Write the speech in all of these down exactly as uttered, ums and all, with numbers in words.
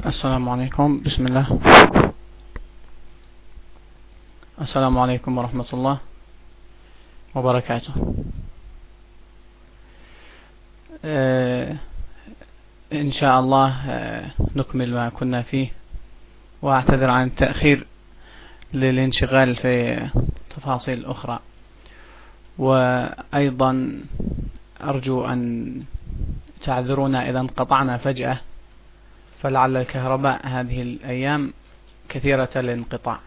السلام عليكم. بسم الله. السلام عليكم ورحمة الله وبركاته. آه إن شاء الله آه نكمل ما كنا فيه، وأعتذر عن التأخير للانشغال في تفاصيل أخرى، وأيضا أرجو أن تعذرونا إذا انقطعنا فجأة، فلعل الكهرباء هذه الأيام كثيرة الانقطاع،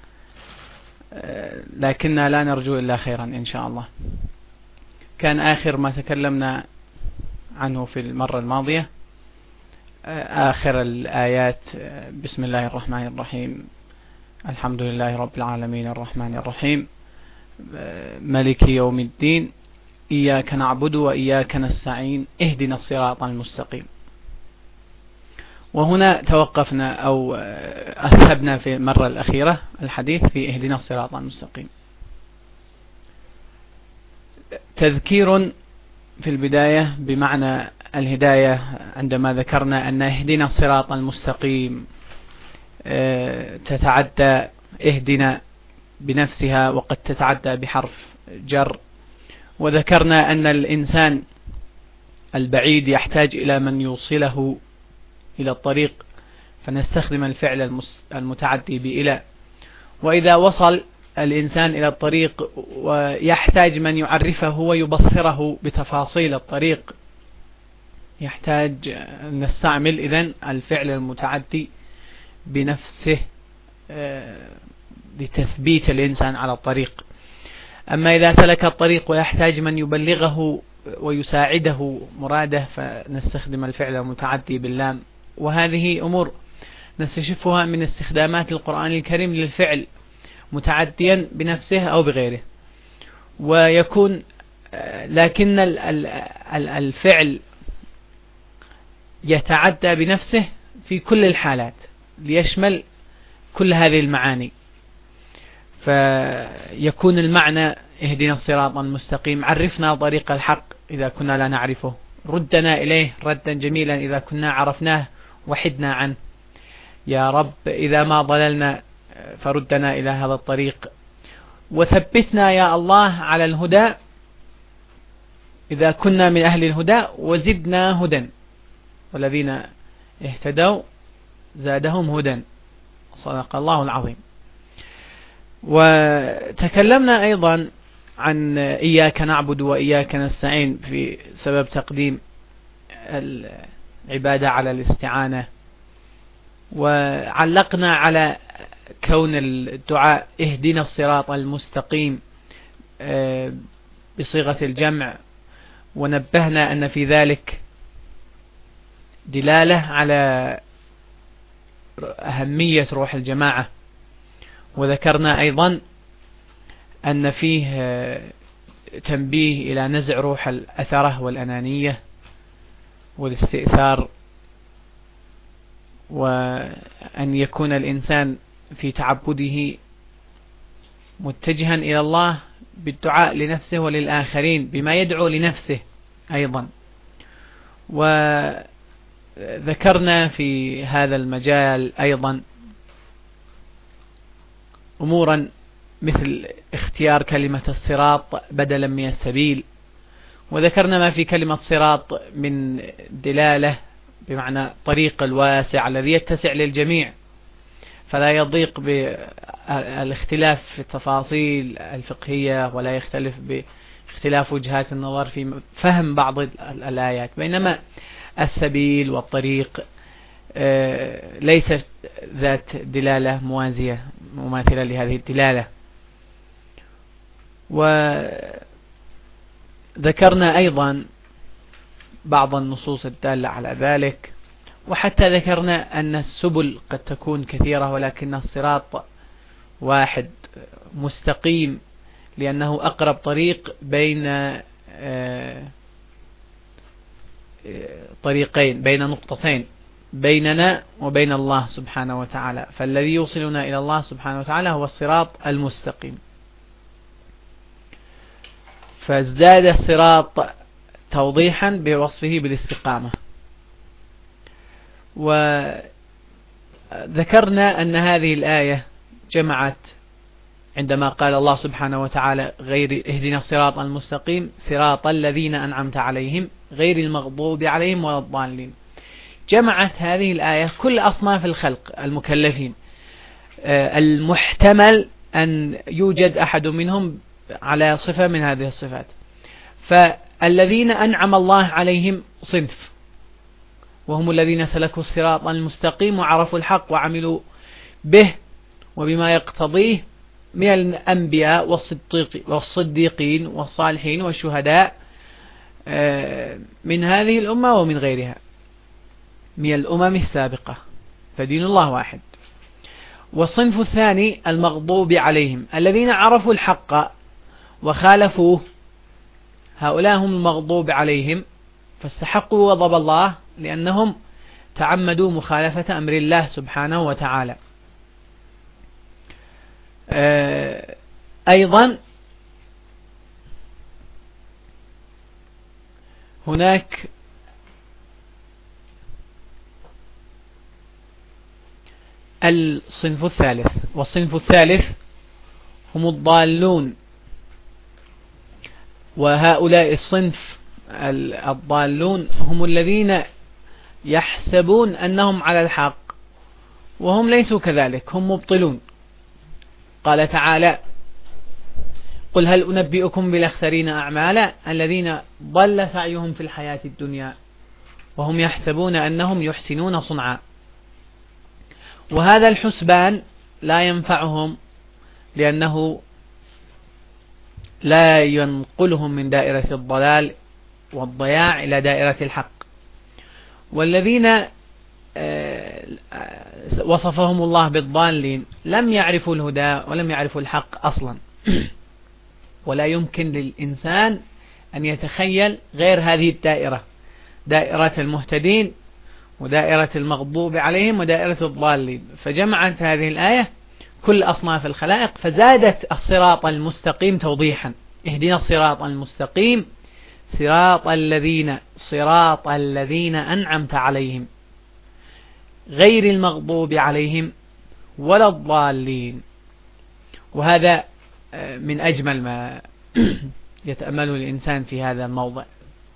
لكننا لا نرجو إلا خيرا إن شاء الله. كان آخر ما تكلمنا عنه في المرة الماضية آخر الآيات: بسم الله الرحمن الرحيم، الحمد لله رب العالمين، الرحمن الرحيم، مالك يوم الدين، إياك نعبد وإياك نستعين، اهدنا الصراط المستقيم. وهنا توقفنا أو أسهبنا في المرة الأخيرة الحديث في اهدنا الصراط المستقيم. تذكير في البداية بمعنى الهداية، عندما ذكرنا أن اهدنا الصراط المستقيم تتعدى اهدنا بنفسها وقد تتعدى بحرف جر، وذكرنا أن الإنسان البعيد يحتاج إلى من يوصله إلى الطريق، فنستخدم الفعل المتعدي بإلى. وإذا وصل الإنسان إلى الطريق ويحتاج من يعرفه ويبصره بتفاصيل الطريق، يحتاج نستعمل إذن الفعل المتعدي بنفسه لتثبيت الإنسان على الطريق. أما إذا سلك الطريق ويحتاج من يبلغه ويساعده مراده، فنستخدم الفعل المتعدي باللام. وهذه أمور نستشفها من استخدامات القرآن الكريم للفعل متعديا بنفسه أو بغيره. ويكون لكن الفعل يتعدى بنفسه في كل الحالات ليشمل كل هذه المعاني، فيكون المعنى اهدنا الصراط المستقيم، عرفنا طريق الحق إذا كنا لا نعرفه، ردنا إليه ردا جميلا إذا كنا عرفناه وحدنا عنه، يا رب إذا ما ضللنا فردنا إلى هذا الطريق، وثبتنا يا الله على الهدى إذا كنا من أهل الهدى، وزدنا هدى، والذين اهتدوا زادهم هدى، صدق الله العظيم. وتكلمنا أيضا عن إياك نعبد وإياك نستعين في سبب تقديم العبادة على الاستعانة، وعلقنا على كون الدعاء اهدنا الصراط المستقيم بصيغة الجمع، ونبهنا أن في ذلك دلالة على أهمية روح الجماعة. وذكرنا أيضا أن فيه تنبيه إلى نزع روح الأثرة والأنانية والاستئثار، وأن يكون الإنسان في تعبده متجها إلى الله بالدعاء لنفسه وللآخرين بما يدعو لنفسه أيضا. وذكرنا في هذا المجال أيضا أمورا مثل اختيار كلمة الصراط بدلا من السبيل، وذكرنا ما في كلمة صراط من دلالة بمعنى طريق الواسع الذي يتسع للجميع، فلا يضيق بالاختلاف في التفاصيل الفقهية، ولا يختلف باختلاف وجهات النظر في فهم بعض الآيات، بينما السبيل والطريق ليست ذات دلالة موازية مماثلة لهذه الدلالة. وذكرنا أيضا بعض النصوص الدالة على ذلك، وحتى ذكرنا أن السبل قد تكون كثيرة ولكن الصراط واحد مستقيم، لأنه أقرب طريق بين طريقين، بين نقطتين بيننا وبين الله سبحانه وتعالى، فالذي يوصلنا إلى الله سبحانه وتعالى هو الصراط المستقيم. فازداد الصراط توضيحا بوصفه بالاستقامة. ذكرنا أن هذه الآية جمعت عندما قال الله سبحانه وتعالى غير اهدنا الصراط المستقيم صراط الذين أنعمت عليهم غير المغضوب عليهم ولا الضالين. جمعت هذه الآية كل أصناف الخلق المكلفين المحتمل أن يوجد أحد منهم على صفة من هذه الصفات. فالذين أنعم الله عليهم صنف، وهم الذين سلكوا الصراط المستقيم وعرفوا الحق وعملوا به وبما يقتضيه من الأنبياء والصديقين والصالحين والشهداء من هذه الأمة ومن غيرها من الأمم السابقة، فدين الله واحد. والصنف الثاني المغضوب عليهم الذين عرفوا الحق وخالفوه، هؤلاء هم المغضوب عليهم فاستحقوا غضب الله لأنهم تعمدوا مخالفة أمر الله سبحانه وتعالى. أيضا هناك الصنف الثالث، والصنف الثالث هم الضالون، وهؤلاء الصنف الضالون هم الذين يحسبون أنهم على الحق وهم ليسوا كذلك، هم مبطلون. قال تعالى قل هل أنبئكم بالأخسرين أعمالا الذين ضل سعيهم في الحياة الدنيا وهم يحسبون أنهم يحسنون صنعا. وهذا الحسبان لا ينفعهم لأنه لا ينقلهم من دائرة الضلال والضياع إلى دائرة الحق. والذين وصفهم الله بالضالين لم يعرفوا الهدى ولم يعرفوا الحق أصلا، ولا يمكن للإنسان أن يتخيل غير هذه الدائرة، دائرة المهتدين ودائرة المغضوب عليهم ودائرة الضالين. فجمعت هذه الآية كل أصناف الخلائق فزادت الصراط المستقيم توضيحا. اهدنا الصراط المستقيم صراط الذين صراط الذين أنعمت عليهم غير المغضوب عليهم ولا الضالين. وهذا من أجمل ما يتأمله الإنسان في هذا الموضع.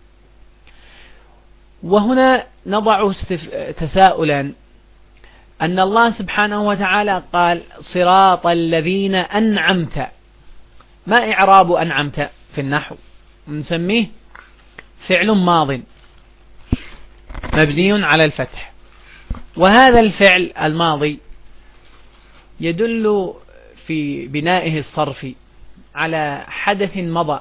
وهنا نضع تساؤلا أن الله سبحانه وتعالى قال صراط الذين أنعمت، ما إعراب أنعمت في النحو؟ نسميه فعل ماض مبني على الفتح، وهذا الفعل الماضي يدل في بنائه الصرفي على حدث مضى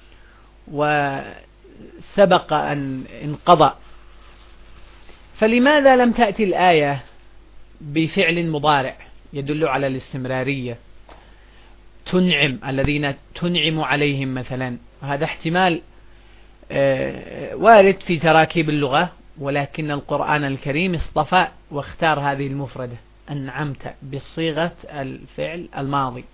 وسبق أن انقضى. فلماذا لم تأتي الآية بفعل مضارع يدل على الاستمرارية؟ تنعم الذين تنعم عليهم مثلا، هذا احتمال وارد في تراكيب اللغة، ولكن القرآن الكريم اصطفى واختار هذه المفردة أنعمت بصيغة الفعل الماضي.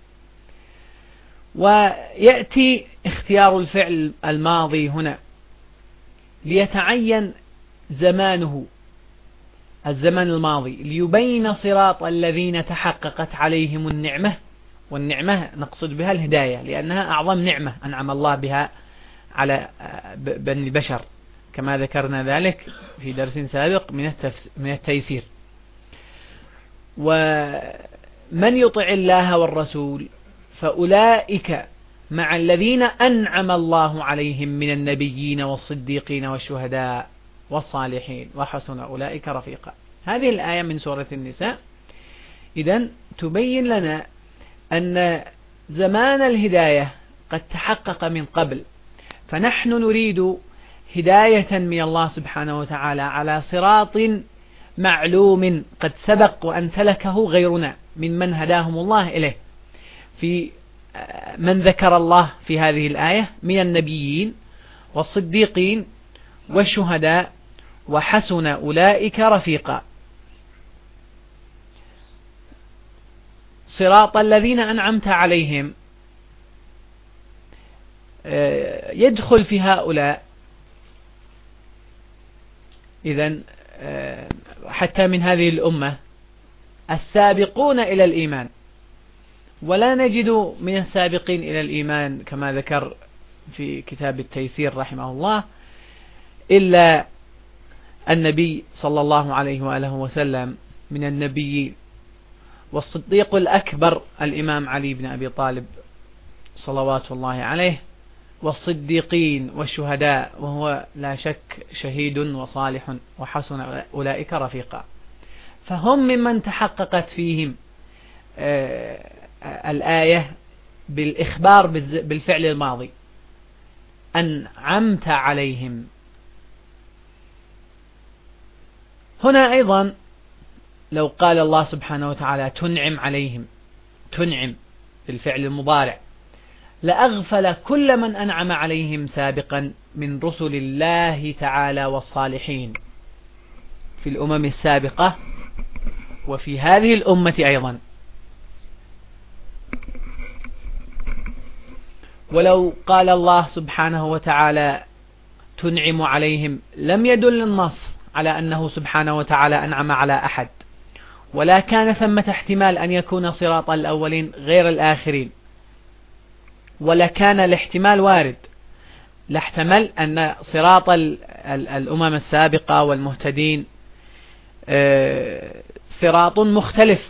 ويأتي اختيار الفعل الماضي هنا ليتعين زمانه الزمن الماضي ليبين صراط الذين تحققت عليهم النعمة، والنعمة نقصد بها الهداية لأنها أعظم نعمة أنعم الله بها على بني البشر كما ذكرنا ذلك في درس سابق من التيسير. ومن يطع الله والرسول فأولئك مع الذين أنعم الله عليهم من النبيين والصديقين والشهداء والصالحين وحسن أولئك رفيقا. هذه الآية من سورة النساء إذن تبين لنا أن زمان الهداية قد تحقق من قبل، فنحن نريد هداية من الله سبحانه وتعالى على صراط معلوم قد سبق وأن سلكه غيرنا ممن هداهم الله إليه، في من ذكر الله في هذه الآية من النبيين والصديقين والشهداء وحسن أولئك رفيقا. صراط الذين أنعمت عليهم يدخل في هؤلاء إذن حتى من هذه الأمة السابقون إلى الإيمان، ولا نجد من السابقين إلى الإيمان كما ذكر في كتاب التيسير رحمه الله إلا النبي صلى الله عليه وآله وسلم من النبي، والصديق الأكبر الإمام علي بن أبي طالب صلوات الله عليه، والصديقين والشهداء وهو لا شك شهيد وصالح وحسن أولئك رفيقا. فهم ممن تحققت فيهم الآية بالإخبار بالفعل الماضي أنعمت عليهم. هنا أيضا لو قال الله سبحانه وتعالى تنعم عليهم، تنعم بالفعل المضارع، لأغفل كل من أنعم عليهم سابقا من رسل الله تعالى والصالحين في الأمم السابقة وفي هذه الأمة أيضا. ولو قال الله سبحانه وتعالى تنعم عليهم لم يدل النص على أنه سبحانه وتعالى أنعم على أحد، ولا كان ثمة احتمال أن يكون صراط الأولين غير الآخرين، ولا كان الاحتمال وارد، لاحتمل أن صراط الأمم السابقة والمهتدين صراط مختلف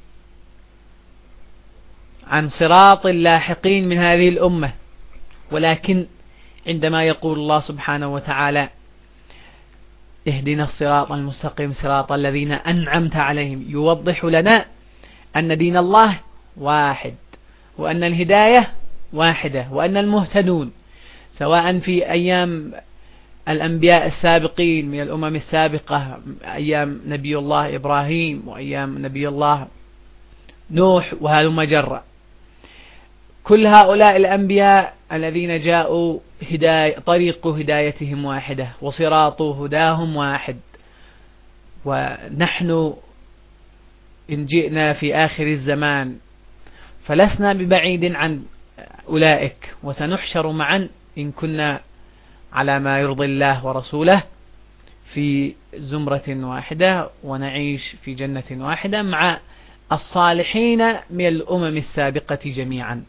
عن صراط اللاحقين من هذه الأمة. ولكن عندما يقول الله سبحانه وتعالى اهدنا الصراط المستقيم صراط الذين أنعمت عليهم، يوضح لنا أن دين الله واحد، وأن الهداية واحدة، وأن المهتدون سواء في أيام الأنبياء السابقين من الأمم السابقة، أيام نبي الله إبراهيم وأيام نبي الله نوح وهلم جرا، كل هؤلاء الأنبياء الذين جاءوا هداية طريق هدايتهم واحدة وصراط هداهم واحد. ونحن إن جئنا في آخر الزمان فلسنا ببعيد عن أولئك، وسنحشر معا إن كنا على ما يرضي الله ورسوله في زمرة واحدة، ونعيش في جنة واحدة مع الصالحين من الأمم السابقة جميعا.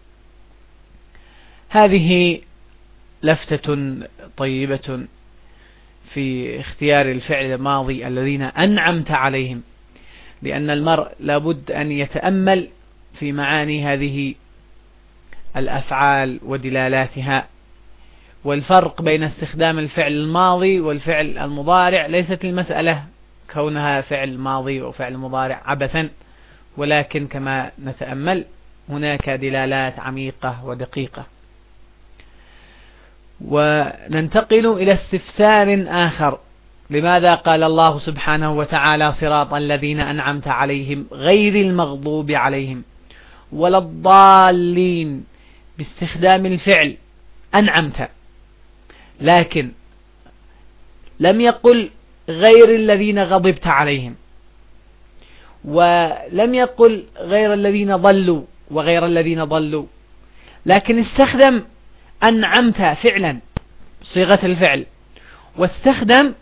هذه لفتة طيبة في اختيار الفعل الماضي الذين أنعمت عليهم، لأن المرء لابد أن يتأمل في معاني هذه الأفعال ودلالاتها. والفرق بين استخدام الفعل الماضي والفعل المضارع ليست المسألة كونها فعل ماضي وفعل مضارع عبثا، ولكن كما نتأمل هناك دلالات عميقة ودقيقة. وننتقل إلى استفسار آخر: لماذا قال الله سبحانه وتعالى صراط الذين أنعمت عليهم غير المغضوب عليهم ولا الضالين باستخدام الفعل أنعمت، لكن لم يقل غير الذين غضبت عليهم، ولم يقل غير الذين ضلوا وغير الذين ضلوا، لكن استخدم أنعمت فعلا صيغة الفعل، واستخدم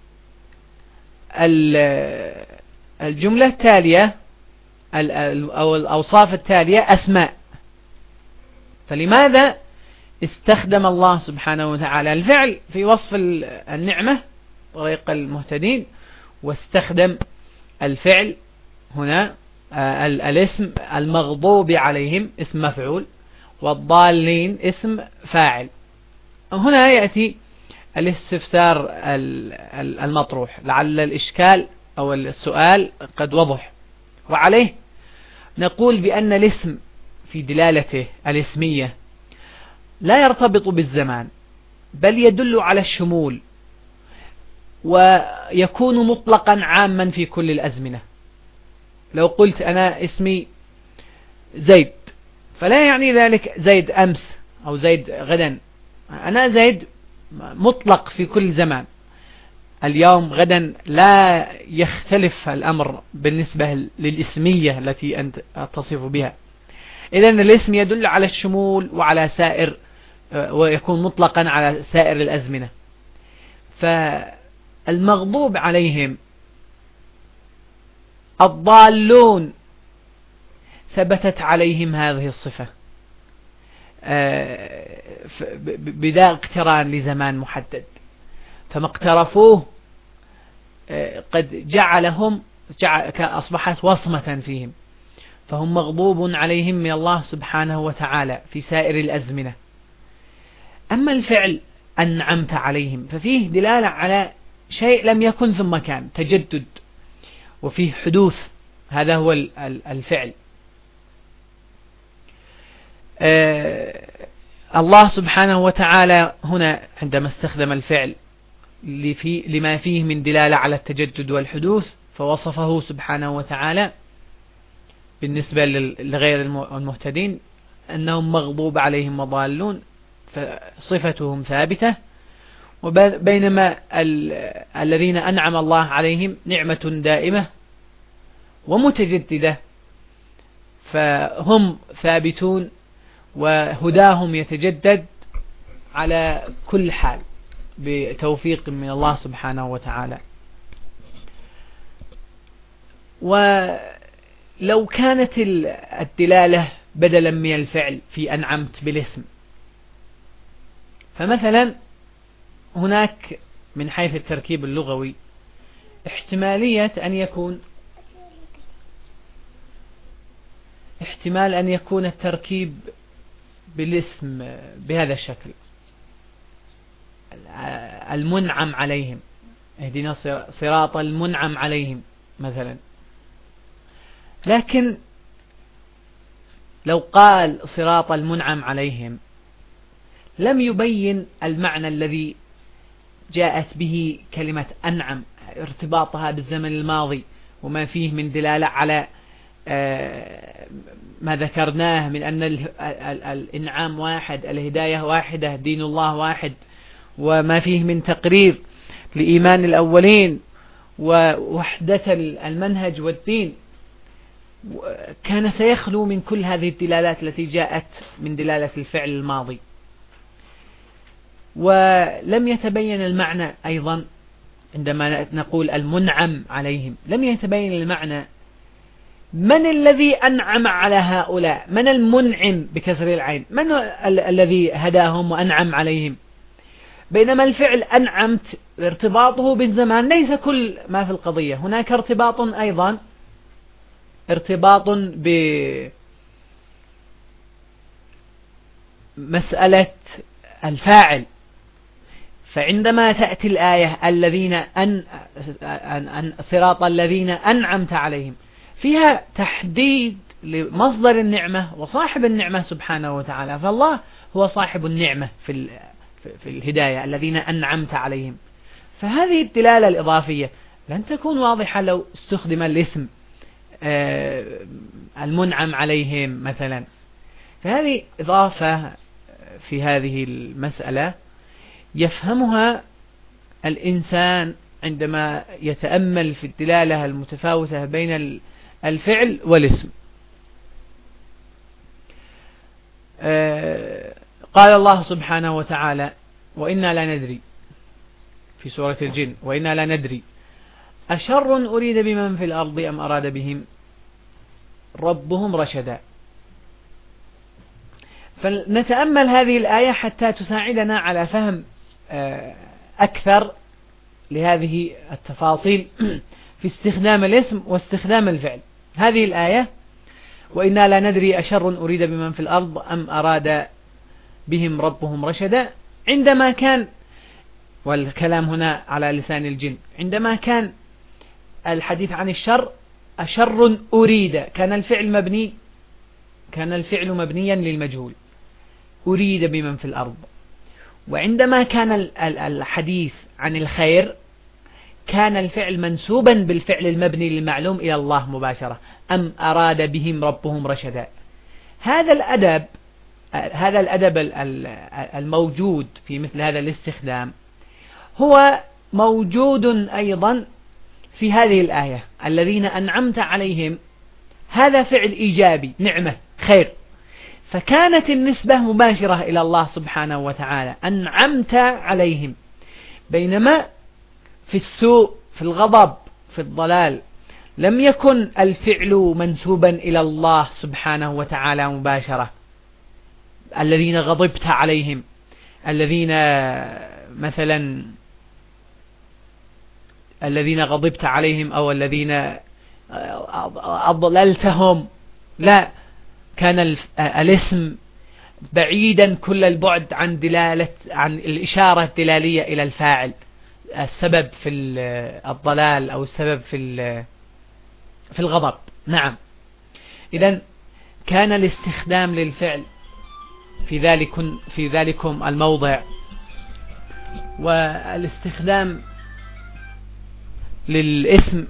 الجملة التالية أو الأوصاف التالية أسماء. فلماذا استخدم الله سبحانه وتعالى الفعل في وصف النعمة طريق المهتدين، واستخدم الفعل هنا الاسم المغضوب عليهم اسم مفعول، والضالين اسم فاعل؟ هنا يأتي الاستفسار المطروح، لعل الإشكال أو السؤال قد وضح، وعليه نقول بأن الاسم في دلالته الاسمية لا يرتبط بالزمان، بل يدل على الشمول، ويكون مطلقا عاما في كل الأزمنة. لو قلت أنا اسمي زيد، فلا يعني ذلك زيد أمس أو زيد غدا، أنا زيد مطلق في كل زمان، اليوم غدا لا يختلف الأمر بالنسبة للإسمية التي أنت تصف بها. إذن الاسم يدل على الشمول وعلى سائر، ويكون مطلقا على سائر الأزمنة. فالمغضوب عليهم الضالون ثبتت عليهم هذه الصفة بذا اقتران لزمان محدد، فما اقترفوه قد جعلهم أصبحت وصمة فيهم، فهم مغضوب عليهم من الله سبحانه وتعالى في سائر الأزمنة. أما الفعل أنعمت عليهم ففيه دلالة على شيء لم يكن ثم كان، تجدد وفيه حدوث، هذا هو الفعل. الله سبحانه وتعالى هنا عندما استخدم الفعل لما فيه من دلالة على التجدد والحدوث فوصفه سبحانه وتعالى بالنسبة لغير المهتدين أنهم مغضوب عليهم وضالون، فصفتهم ثابتة، وبينما الذين أنعم الله عليهم نعمة دائمة ومتجددة فهم ثابتون وهداهم يتجدد على كل حال بتوفيق من الله سبحانه وتعالى. ولو كانت الدلالة بدلا من الفعل في أنعمت بالاسم، فمثلا هناك من حيث التركيب اللغوي احتمالية أن يكون احتمال أن يكون التركيب بالاسم بهذا الشكل: المنعم عليهم، اهدنا صراط المنعم عليهم مثلا. لكن لو قال صراط المنعم عليهم لم يبين المعنى الذي جاءت به كلمة أنعم، ارتباطها بالزمن الماضي وما فيه من دلالة على ما ذكرناه من أن الإنعام واحد، الهداية واحدة، دين الله واحد، وما فيه من تقرير لإيمان الأولين ووحدة المنهج والدين، كان سيخلو من كل هذه الدلالات التي جاءت من دلالة الفعل الماضي. ولم يتبين المعنى أيضا عندما نقول المنعم عليهم، لم يتبين المعنى من الذي أنعم على هؤلاء، من المنعم بكسر العين، من ال الذي هداهم وأنعم عليهم، بينما الفعل أنعمت ارتباطه بالزمان ليس كل ما في القضية، هناك ارتباط أيضا ارتباط بمسألة الفاعل. فعندما تأتي الآية الذين أن أن صراط الذين أنعمت عليهم فيها تحديد لمصدر النعمة وصاحب النعمة سبحانه وتعالى، فالله هو صاحب النعمة في في الهداية الذين أنعمت عليهم، فهذه الدلالة الإضافية لن تكون واضحة لو استخدم الاسم المنعم عليهم مثلا. فهذه إضافة في هذه المسألة يفهمها الإنسان عندما يتأمل في الدلالة المتفاوتة بين الفعل والاسم. قال الله سبحانه وتعالى: وإنا لا ندري، في سورة الجن: وإنا لا ندري أشر أريد بمن في الأرض أم أراد بهم ربهم رشدا. فنتأمل هذه الآية حتى تساعدنا على فهم أكثر لهذه التفاصيل في استخدام الاسم واستخدام الفعل. هذه الآية: وإنا لا ندري أشر أريد بمن في الأرض أم أراد بهم ربهم رشدا، عندما كان، والكلام هنا على لسان الجن، عندما كان الحديث عن الشر أشر أريد، كان الفعل مبني كان الفعل مبنيا للمجهول، أريد بمن في الأرض. وعندما كان الحديث عن الخير كان الفعل منسوبا بالفعل المبني للمعلوم إلى الله مباشرة: أم أراد بهم ربهم رشدا. هذا الأدب هذا الأدب الموجود في مثل هذا الاستخدام هو موجود أيضا في هذه الآية: الذين أنعمت عليهم، هذا فعل إيجابي، نعمة، خير، فكانت النسبة مباشرة إلى الله سبحانه وتعالى: أنعمت عليهم. بينما في السوء، في الغضب، في الضلال، لم يكن الفعل منسوبا إلى الله سبحانه وتعالى مباشرة. الذين غضبت عليهم، الذين مثلا الذين غضبت عليهم أو الذين أضللتهم، لا، كان الاسم بعيدا كل البعد عن دلالة عن الإشارة الدلالية إلى الفاعل، السبب في الضلال أو السبب في في الغضب. نعم، إذن كان الاستخدام للفعل في ذلك في ذلكم الموضع، والاستخدام للاسم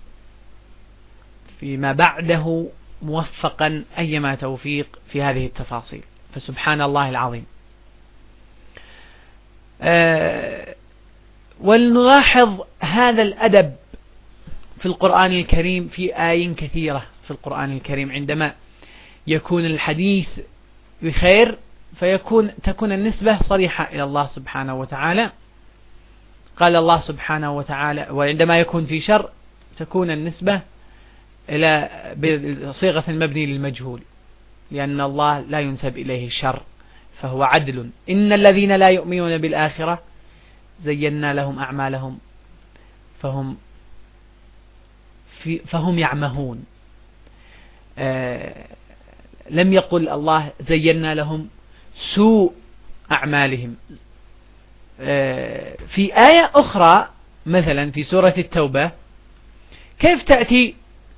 فيما بعده موفقا أيما توفيق في هذه التفاصيل، فسبحان الله العظيم. أه ولنلاحظ هذا الأدب في القرآن الكريم في آيات كثيرة في القرآن الكريم. عندما يكون الحديث بخير فيكون تكون النسبة صريحة إلى الله سبحانه وتعالى، قال الله سبحانه وتعالى، وعندما يكون في شر تكون النسبة إلى بصيغة المبني للمجهول، لأن الله لا ينسب إليه الشر فهو عدل. إن الذين لا يؤمنون بالآخرة زينا لهم أعمالهم فهم في فهم يعمهون. آه لم يقل الله زينا لهم سوء أعمالهم. آه في آية أخرى مثلا في سورة التوبة كيف تأتي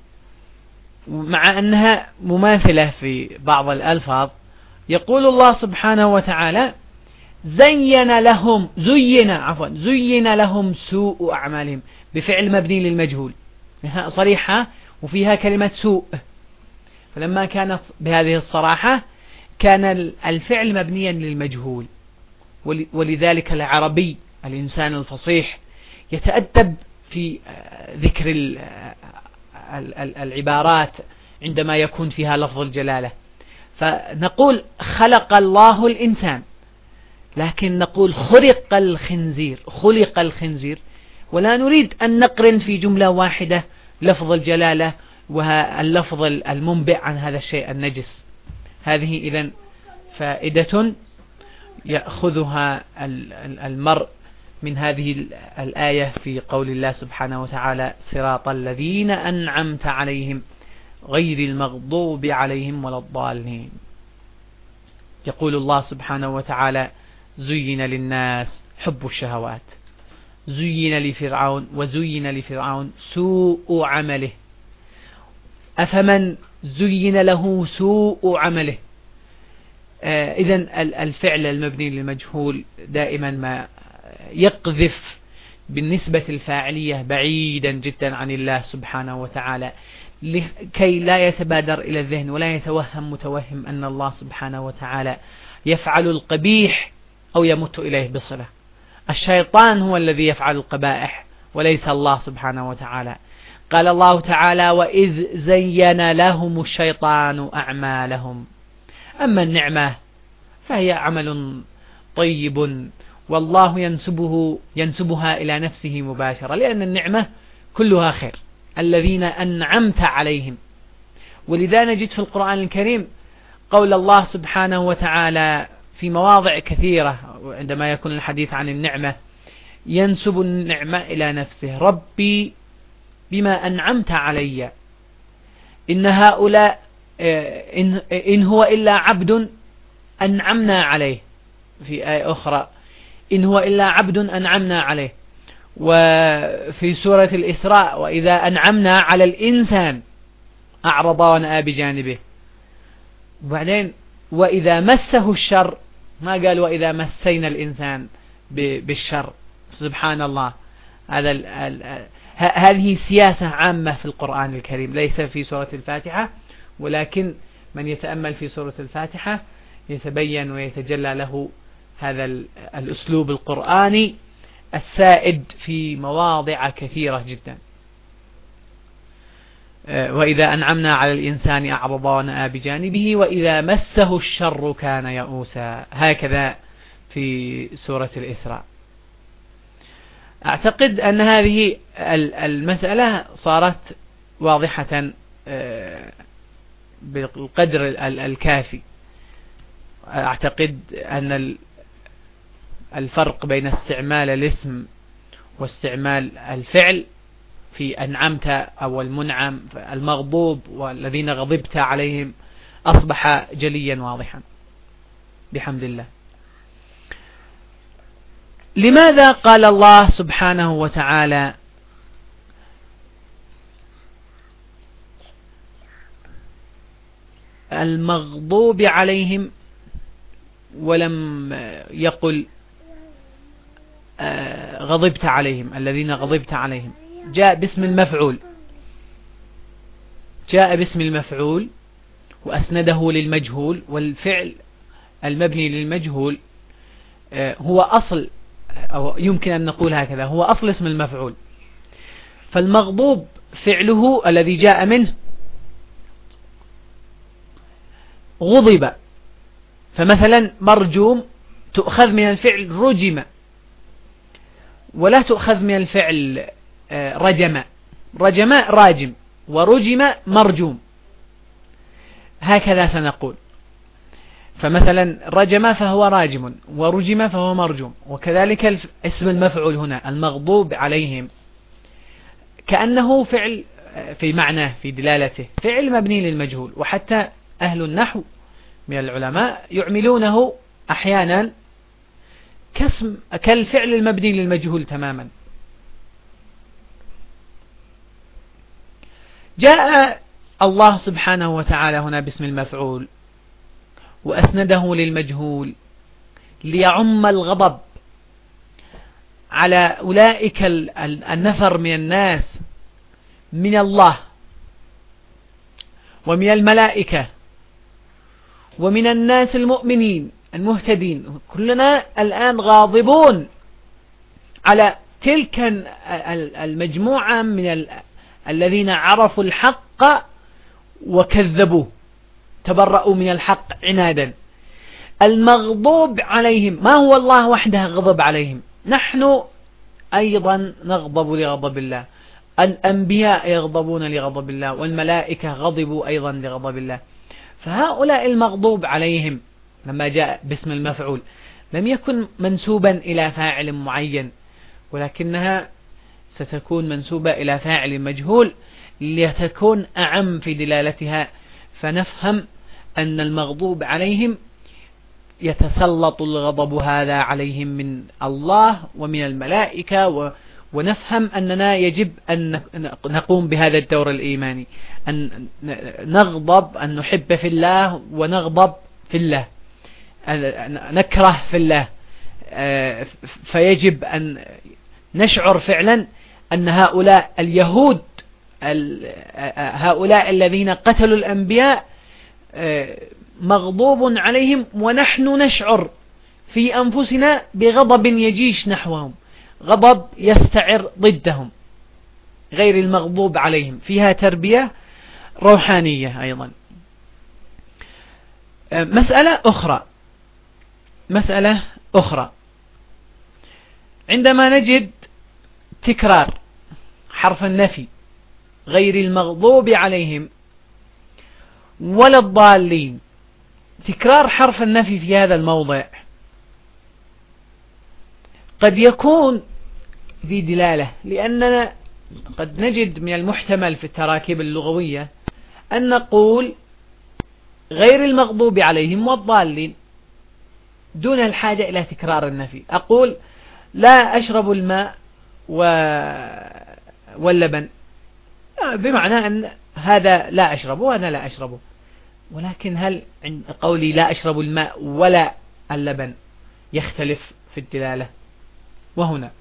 مع أنها مماثلة في بعض الألفاظ؟ يقول الله سبحانه وتعالى زين لهم زين عفوا زين لهم سوء أعمالهم بفعل مبني للمجهول صريحة وفيها كلمة سوء، فلما كانت بهذه الصراحة كان الفعل مبنيا للمجهول. ولذلك العربي الإنسان الفصيح يتأدب في ذكر العبارات عندما يكون فيها لفظ الجلالة، فنقول خلق الله الإنسان، لكن نقول خلق الخنزير خلق الخنزير ولا نريد أن نقرن في جملة واحدة لفظ الجلالة واللفظ المنبئ عن هذا الشيء النجس. هذه إذن فائدة يأخذها المرء من هذه الآية في قول الله سبحانه وتعالى صراط الذين أنعمت عليهم غير المغضوب عليهم ولا الضالين. يقول الله سبحانه وتعالى زين للناس حب الشهوات، زين لفرعون وزين لفرعون سوء عمله، أفمن زين له سوء عمله. آه إذن الفعل المبني للمجهول دائما ما يقذف بالنسبة الفاعلية بعيدا جدا عن الله سبحانه وتعالى، لكي لا يتبادر إلى الذهن ولا يتوهم متوهم أن الله سبحانه وتعالى يفعل القبيح أو يمت إليه بصلة. الشيطان هو الذي يفعل القبائح وليس الله سبحانه وتعالى. قال الله تعالى وإذ زين لهم الشيطان أعمالهم. أما النعمة فهي عمل طيب والله ينسبه ينسبها إلى نفسه مباشرة، لأن النعمة كلها خير، الذين أنعمت عليهم. ولذا نجد في القرآن الكريم قول الله سبحانه وتعالى في مواضع كثيرة عندما يكون الحديث عن النعمة ينسب النعمة إلى نفسه، ربي بما أنعمت علي إن هؤلاء إن, إن هو إلا عبد أنعمنا عليه. في آية أخرى إن هو إلا عبد أنعمنا عليه. وفي سورة الإسراء وإذا أنعمنا على الإنسان أعرض ونأى بجانبه. وبعدين وإذا مسه الشر ما قال وإذا مسينا الإنسان بالشر. سبحان الله، هذا ال ال هذه سياسة عامة في القرآن الكريم، ليس في سورة الفاتحة، ولكن من يتأمل في سورة الفاتحة يتبين ويتجلى له هذا الأسلوب القرآني السائد في مواضع كثيرة جدا. وإذا أنعمنا على الإنسان أعرض ونأى بجانبه وإذا مسه الشر كان يئوسا، هكذا في سورة الإسراء. أعتقد أن هذه المسألة صارت واضحة بالقدر الكافي. أعتقد أن الفرق بين استعمال الاسم واستعمال الفعل في أنعمت أو المنعم المغضوب والذين غضبت عليهم أصبح جليا واضحا بحمد الله. لماذا قال الله سبحانه وتعالى المغضوب عليهم ولم يقل غضبت عليهم الذين غضبت عليهم؟ جاء باسم المفعول، جاء باسم المفعول وأسنده للمجهول، والفعل المبني للمجهول هو أصل، أو يمكن أن نقول هكذا، هو أصل اسم المفعول. فالمغضوب فعله الذي جاء منه غضب، فمثلا مرجوم تؤخذ من الفعل رجم، ولا تؤخذ من الفعل رجم. رجم راجم، ورجم مرجوم، هكذا سنقول. فمثلا رجم فهو راجم، ورجم فهو مرجوم. وكذلك اسم المفعول هنا المغضوب عليهم كأنه فعل في معناه في دلالته فعل مبني للمجهول، وحتى أهل النحو من العلماء يعملونه أحيانا كاسم كالفعل المبني للمجهول تماما. جاء الله سبحانه وتعالى هنا باسم المفعول وأسنده للمجهول ليعم الغضب على أولئك النفر من الناس من الله ومن الملائكة ومن الناس المؤمنين المهتدين. كلنا الآن غاضبون على تلك المجموعة من الذين عرفوا الحق وكذبوه، تبرؤوا من الحق عنادا. المغضوب عليهم ما هو الله وحده غضب عليهم، نحن أيضا نغضب لغضب الله، الأنبياء يغضبون لغضب الله، والملائكة غضبوا أيضا لغضب الله. فهؤلاء المغضوب عليهم لما جاء باسم المفعول لم يكن منسوبا إلى فاعل معين، ولكنها ستكون منسوبة إلى فاعل مجهول لتكون أعم في دلالتها، فنفهم أن المغضوب عليهم يتسلط الغضب هذا عليهم من الله ومن الملائكة، و ونفهم أننا يجب أن نقوم بهذا الدور الإيماني، أن نغضب، أن نحب في الله ونغضب في الله، نكره في الله. فيجب أن نشعر فعلا أن هؤلاء اليهود، هؤلاء الذين قتلوا الأنبياء مغضوب عليهم، ونحن نشعر في أنفسنا بغضب يجيش نحوهم، غضب يستعر ضدهم غير المغضوب عليهم. فيها تربية روحانية أيضا. مسألة أخرى مسألة أخرى عندما نجد تكرار حرف النفي غير المغضوب عليهم ولا الضالين، تكرار حرف النفي في هذا الموضع قد يكون ذي دلالة، لأننا قد نجد من المحتمل في التراكيب اللغوية أن نقول غير المغضوب عليهم والضالين دون الحاجة إلى تكرار النفي. أقول لا أشرب الماء واللبن، بمعنى أن هذا لا أشربه وأنا لا أشربه، ولكن هل عند قولي لا أشرب الماء ولا اللبن يختلف في الدلالة؟ وهنا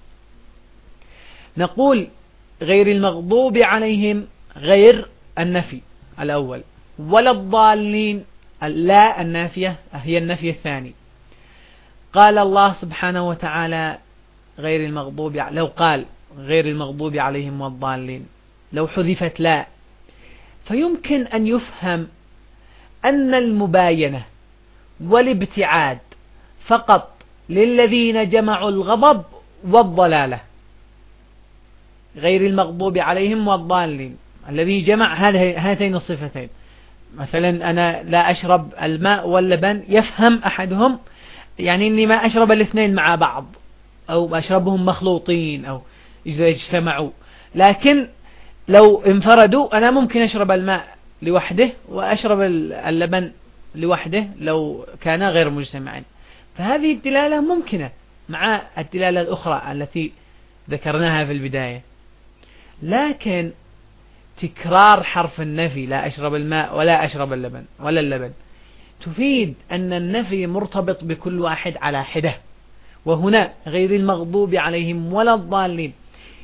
نقول غير المغضوب عليهم غير النفي الأول، ولا الضالين لا النافية هي النفي الثاني. قال الله سبحانه وتعالى غير المغضوب، لو قال غير المغضوب عليهم والضالين لو حذفت لا، فيمكن أن يفهم أن المباينة والابتعاد فقط للذين جمعوا الغضب والضلالة، غير المغضوب عليهم والضالين، الذي جمع هاتين الصفتين. مثلا أنا لا أشرب الماء واللبن، يفهم أحدهم يعني أني ما أشرب الاثنين مع بعض أو أشربهم مخلوطين أو إذا اجتمعوا، لكن لو انفردوا أنا ممكن أشرب الماء لوحده وأشرب اللبن لوحده لو كان غير مجتمعين. فهذه الدلالة ممكنة مع الدلالة الأخرى التي ذكرناها في البداية. لكن تكرار حرف النفي لا أشرب الماء ولا أشرب اللبن ولا اللبن تفيد أن النفي مرتبط بكل واحد على حدة. وهنا غير المغضوب عليهم ولا الضالين،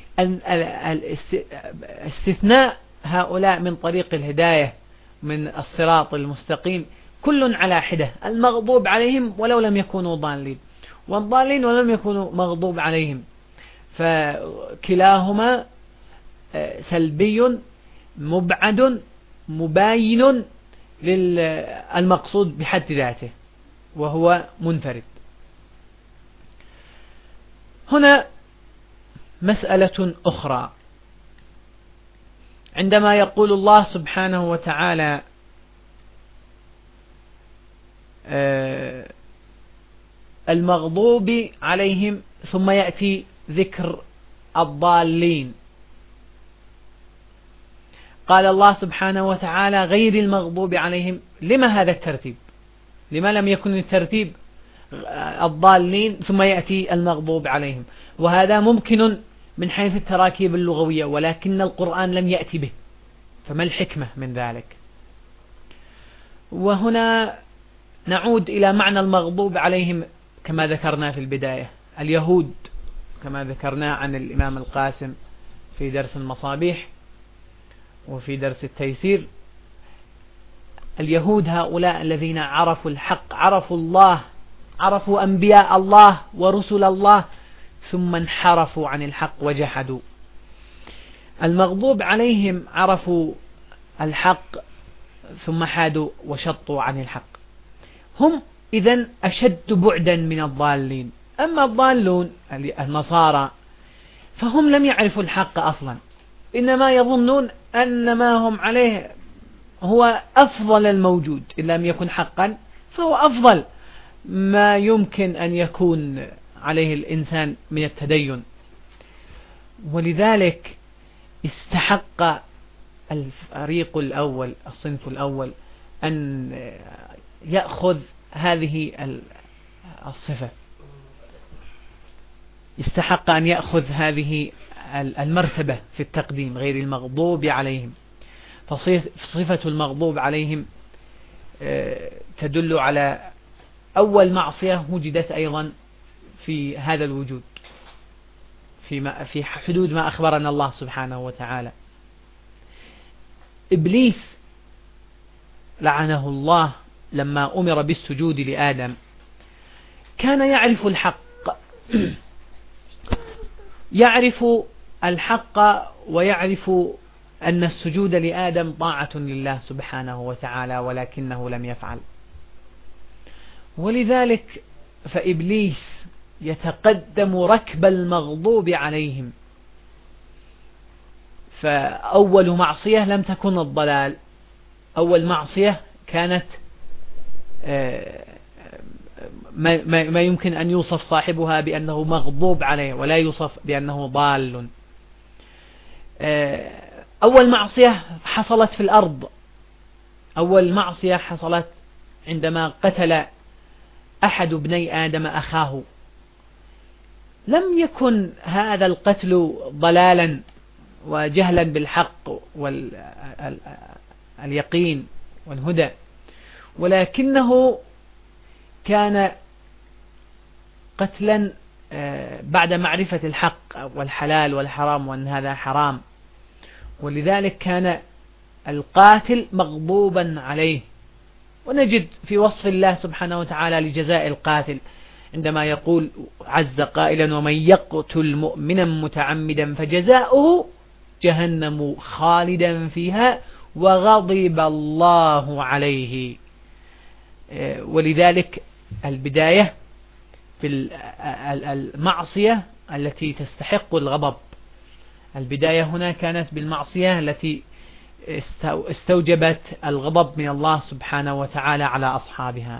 استثناء هؤلاء من طريق الهداية من الصراط المستقيم كل على حدة، المغضوب عليهم ولو لم يكونوا ضالين، والضالين ولم يكونوا مغضوب عليهم، فكلاهما سلبي مبعد مباين للمقصود بحد ذاته وهو منفرد. هنا مسألة أخرى، عندما يقول الله سبحانه وتعالى المغضوب عليهم ثم يأتي ذكر الضالين، قال الله سبحانه وتعالى غير المغضوب عليهم. لما هذا الترتيب؟ لما لم يكن الترتيب الضالين ثم يأتي المغضوب عليهم؟ وهذا ممكن من حيث التراكيب اللغوية، ولكن القرآن لم يأتي به، فما الحكمة من ذلك؟ وهنا نعود إلى معنى المغضوب عليهم كما ذكرنا في البداية. اليهود كما ذكرنا عن الإمام القاسم في درس المصابيح وفي درس التيسير، اليهود هؤلاء الذين عرفوا الحق، عرفوا الله، عرفوا أنبياء الله ورسل الله، ثم انحرفوا عن الحق وجحدوا. المغضوب عليهم عرفوا الحق ثم حادوا وشطوا عن الحق، هم إذن أشد بعدا من الضالين. أما الضالون النصارى فهم لم يعرفوا الحق أصلا، إنما يظنون أن ما هم عليه هو أفضل الموجود، إن لم يكن حقا فهو أفضل ما يمكن أن يكون عليه الإنسان من التدين. ولذلك استحق الفريق الأول، الصنف الأول، أن يأخذ هذه الصفة، استحق أن يأخذ هذه المرتبة في التقديم، غير المغضوب عليهم. فصفة المغضوب عليهم تدل على أول معصية وجدت أيضا في هذا الوجود، في في حدود ما أخبرنا الله سبحانه وتعالى. إبليس لعنه الله لما أمر بالسجود لآدم كان يعرف الحق، يعرف الحق ويعرف أن السجود لآدم طاعة لله سبحانه وتعالى، ولكنه لم يفعل. ولذلك فإبليس يتقدم ركب المغضوب عليهم. فأول معصية لم تكن الضلال، أول معصية كانت ما يمكن أن يوصف صاحبها بأنه مغضوب عليه ولا يوصف بأنه ضال. أول معصية حصلت في الأرض، أول معصية حصلت عندما قتل أحد ابني آدم أخاه. لم يكن هذا القتل ضلالا وجهلا بالحق واليقين والهدى، ولكنه كان قتلا بعد معرفة الحق والحلال والحرام وأن هذا حرام. ولذلك كان القاتل مغضوبا عليه. ونجد في وصف الله سبحانه وتعالى لجزاء القاتل عندما يقول عز قائلا ومن يقتل مؤمنا متعمدا فجزاؤه جهنم خالدا فيها وغضب الله عليه. ولذلك البداية بالمعصية التي تستحق الغضب، البداية هنا كانت بالمعصية التي استوجبت الغضب من الله سبحانه وتعالى على أصحابها.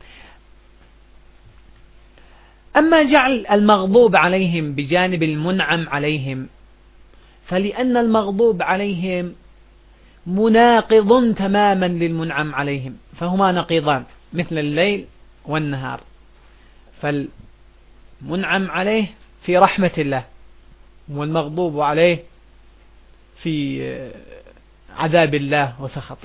أما جعل المغضوب عليهم بجانب المنعم عليهم، فلأن المغضوب عليهم مناقض تماما للمنعم عليهم، فهما نقيضان مثل الليل والنهار، فالمنعم عليه في رحمة الله، والمغضوب عليه في عذاب الله وسخطه.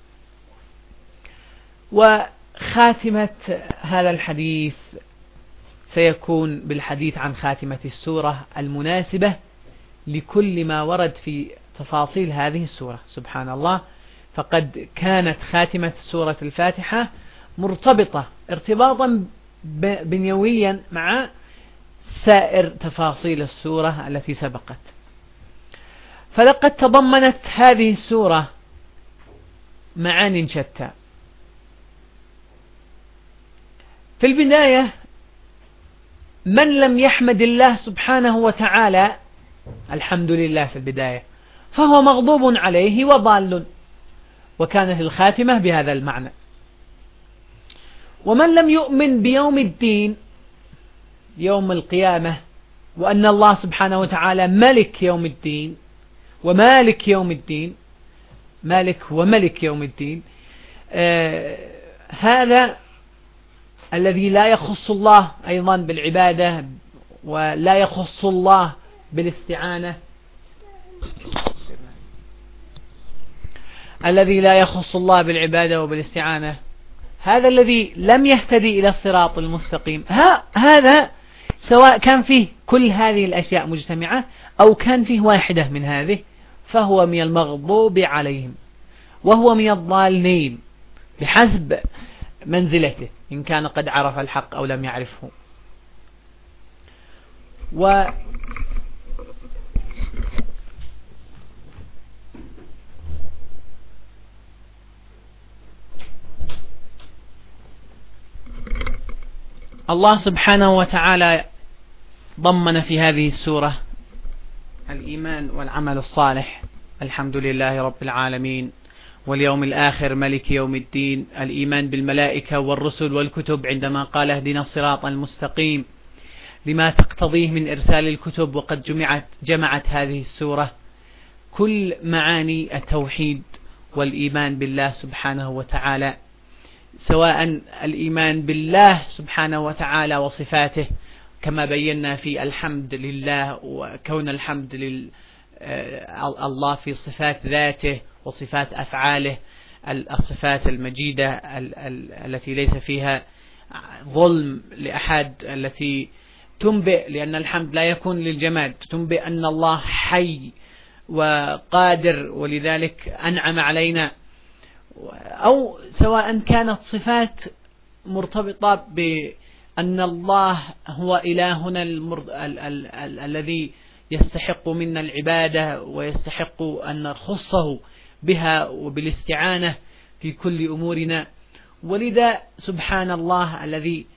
وخاتمة هذا الحديث سيكون بالحديث عن خاتمة السورة المناسبة لكل ما ورد في تفاصيل هذه السورة. سبحان الله، فقد كانت خاتمة سورة الفاتحة مرتبطة ارتباطا بنيويا مع سائر تفاصيل السورة التي سبقت. فلقد تضمنت هذه السورة معان شتى. في البداية، من لم يحمد الله سبحانه وتعالى الحمد لله في البداية فهو مغضوب عليه وضال، وكانت الخاتمة بهذا المعنى. ومن لم يؤمن بيوم الدين، يوم القيامة، وأن الله سبحانه وتعالى ملك يوم الدين ومالك يوم الدين، مالك وملك يوم الدين، آه هذا الذي لا يخص الله أيضا بالعبادة ولا يخص الله بالاستعانة، الذي لا يخص الله بالعبادة وبالاستعانة، هذا الذي لم يهتدي إلى الصراط المستقيم، ها هذا سواء كان فيه كل هذه الأشياء مجتمعة أو كان فيه واحدة من هذه، فهو من المغضوب عليهم وهو من الضالين بحسب منزلته، إن كان قد عرف الحق أو لم يعرفه. و الله سبحانه وتعالى ضمن في هذه السورة الإيمان والعمل الصالح، الحمد لله رب العالمين، واليوم الآخر ملك يوم الدين، الإيمان بالملائكة والرسل والكتب عندما قال اهدنا الصراط المستقيم لما تقتضيه من إرسال الكتب. وقد جمعت, جمعت هذه السورة كل معاني التوحيد والإيمان بالله سبحانه وتعالى، سواء الإيمان بالله سبحانه وتعالى وصفاته كما بينا في الحمد لله، وكون الحمد لله الله في صفات ذاته وصفات أفعاله، الصفات المجيدة التي ليس فيها ظلم لأحد، التي تنبئ، لأن الحمد لا يكون للجماد، تنبئ أن الله حي وقادر ولذلك أنعم علينا، أو سواء كانت صفات مرتبطة بأن الله هو إلهنا المر... ال... ال... ال... الذي يستحق منا العبادة ويستحق أن نخصه بها وبالاستعانة في كل أمورنا. ولذا سبحان الله الذي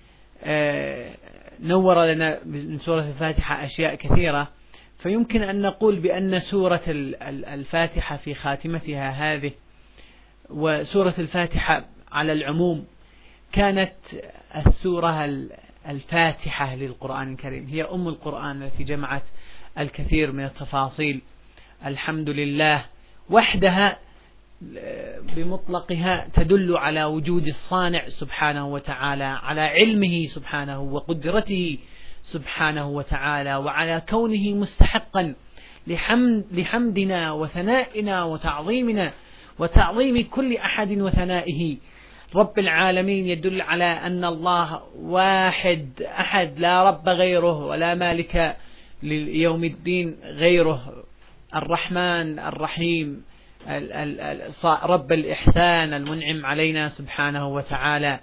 نور لنا من سورة الفاتحة أشياء كثيرة، فيمكن أن نقول بأن سورة الفاتحة في خاتمتها هذه وسورة الفاتحة على العموم كانت السورة الفاتحة للقرآن الكريم، هي أم القرآن التي جمعت الكثير من التفاصيل. الحمد لله وحدها بمطلقها تدل على وجود الصانع سبحانه وتعالى، على علمه سبحانه وقدرته سبحانه وتعالى، وعلى كونه مستحقا لحمد لحمدنا وثنائنا وتعظيمنا وتعظيم كل أحد وثنائه. رب العالمين يدل على أن الله واحد أحد، لا رب غيره ولا مالك ليوم الدين غيره، الرحمن الرحيم رب الإحسان المنعم علينا سبحانه وتعالى.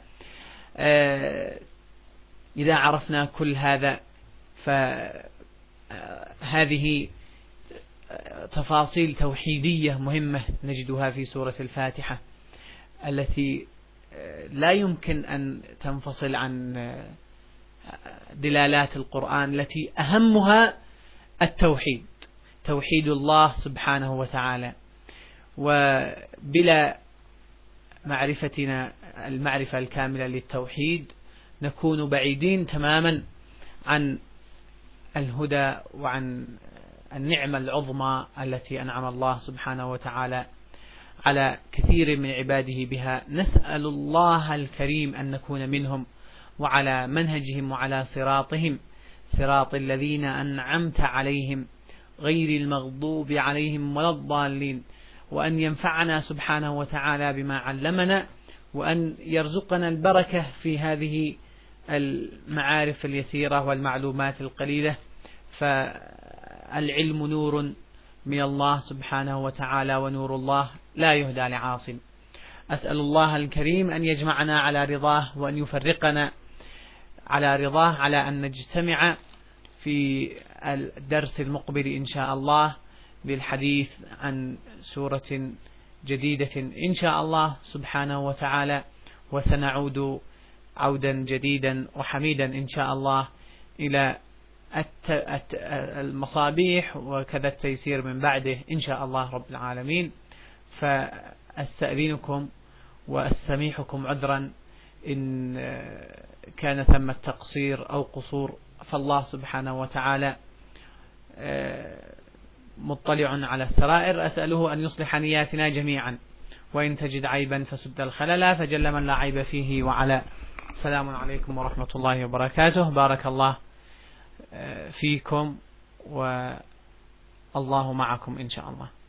إذا عرفنا كل هذا فهذه تفاصيل توحيدية مهمة نجدها في سورة الفاتحة التي لا يمكن أن تنفصل عن دلالات القرآن التي أهمها التوحيد، توحيد الله سبحانه وتعالى. وبلا معرفتنا المعرفة الكاملة للتوحيد نكون بعيدين تماما عن الهدى وعن النعمة العظمى التي أنعم الله سبحانه وتعالى على كثير من عباده بها. نسأل الله الكريم أن نكون منهم وعلى منهجهم وعلى صراطهم، صراط الذين أنعمت عليهم غير المغضوب عليهم ولا الضالين، وأن ينفعنا سبحانه وتعالى بما علمنا، وأن يرزقنا البركة في هذه المعارف اليسيرة والمعلومات القليلة، فالعلم نور من الله سبحانه وتعالى، ونور الله لا يهدى لعاصم. أسأل الله الكريم أن يجمعنا على رضاه، وأن يفرقنا على رضاه، على أن نجتمع في الدرس المقبل إن شاء الله للحديث عن سورة جديدة إن شاء الله سبحانه وتعالى، وسنعود عودا جديدا وحميدا إن شاء الله إلى المصابيح وكذا التيسير من بعده إن شاء الله رب العالمين. فأستأذنكم وأستميحكم عذرا إن كان ثم التقصير أو قصور، فالله سبحانه وتعالى مطلع على السرائر. أسأله أن يصلح نياتنا جميعا، وإن تجد عيبا فسد الخلل، فجل من لا عيب فيه وعلى. السلام عليكم ورحمة الله وبركاته. بارك الله فيكم والله معكم إن شاء الله.